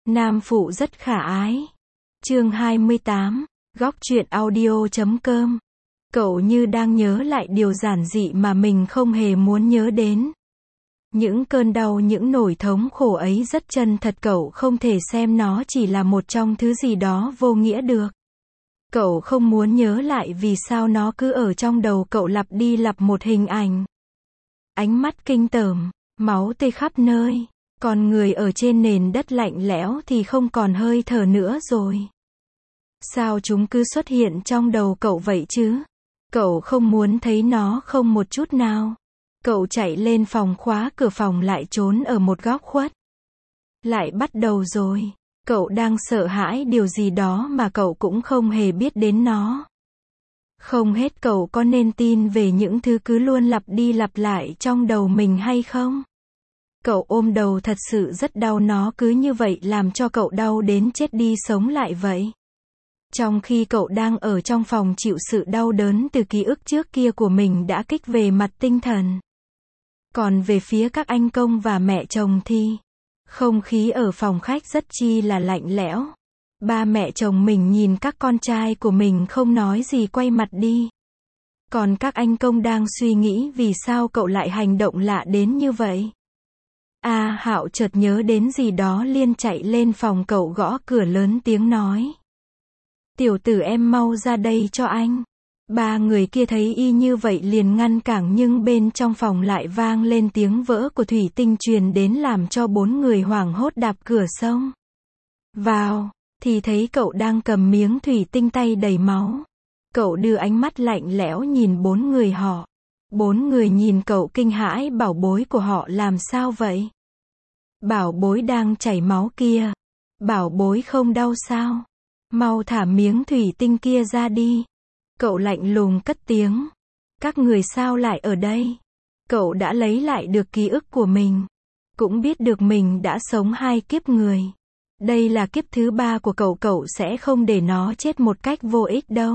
Nam phụ rất khả ái. Chương 28, góc truyện audio.com. Cậu như đang nhớ lại điều giản dị mà mình không hề muốn nhớ đến. Những cơn đau, những nỗi thống khổ ấy rất chân thật, cậu không thể xem nó chỉ là một trong thứ gì đó vô nghĩa được. Cậu không muốn nhớ lại vì sao nó cứ ở trong đầu cậu lặp đi lặp một hình ảnh. Ánh mắt kinh tởm, máu tươi khắp nơi, còn người ở trên nền đất lạnh lẽo thì không còn hơi thở nữa rồi. Sao chúng cứ xuất hiện trong đầu cậu vậy chứ? Cậu không muốn thấy nó không một chút nào. Cậu chạy lên phòng, khóa cửa phòng lại, trốn ở một góc khuất. Lại bắt đầu rồi. Cậu đang sợ hãi điều gì đó mà cậu cũng không hề biết đến nó. Không hết, cậu có nên tin về những thứ cứ luôn lặp đi lặp lại trong đầu mình hay không? Cậu ôm đầu thật sự rất đau, nó cứ như vậy làm cho cậu đau đến chết đi sống lại vậy. Trong khi cậu đang ở trong phòng chịu sự đau đớn từ ký ức trước kia của mình đã kích về mặt tinh thần. Còn về phía các anh công và mẹ chồng thì không khí ở phòng khách rất chi là lạnh lẽo. Ba mẹ chồng mình nhìn các con trai của mình không nói gì, quay mặt đi. Còn các anh công đang suy nghĩ vì sao cậu lại hành động lạ đến như vậy. Hạo chợt nhớ đến gì đó, liền chạy lên phòng cậu, gõ cửa lớn tiếng nói: "Tiểu tử, em mau ra đây cho anh." Ba người kia thấy y như vậy liền ngăn cản, nhưng bên trong phòng lại vang lên tiếng vỡ của thủy tinh truyền đến, làm cho bốn người hoảng hốt đạp cửa xông vào, thì thấy cậu đang cầm miếng thủy tinh, tay đầy máu. Cậu đưa ánh mắt lạnh lẽo nhìn bốn người họ. Bốn người nhìn cậu kinh hãi: "Bảo bối của họ làm sao vậy? Bảo bối đang chảy máu kia. Bảo bối không đau sao? Mau thả miếng thủy tinh kia ra đi." Cậu lạnh lùng cất tiếng: "Các người sao lại ở đây?" Cậu đã lấy lại được ký ức của mình. Cũng biết được mình đã sống 2 kiếp người. Đây là kiếp thứ 3 của cậu, cậu sẽ không để nó chết một cách vô ích đâu.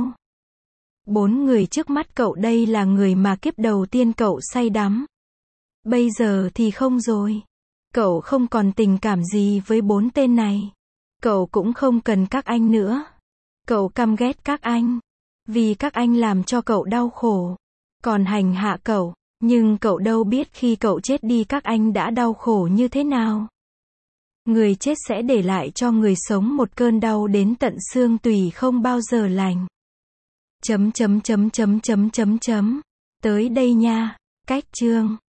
4 người trước mắt cậu đây là người mà kiếp đầu tiên cậu say đắm. Bây giờ thì không rồi. Cậu không còn tình cảm gì với 4 tên này. Cậu cũng không cần các anh nữa. Cậu căm ghét các anh. Vì các anh làm cho cậu đau khổ. Còn hành hạ cậu. Nhưng cậu đâu biết khi cậu chết đi các anh đã đau khổ như thế nào. Người chết sẽ để lại cho người sống một cơn đau đến tận xương tủy không bao giờ lành. Tới đây nha. Cách chương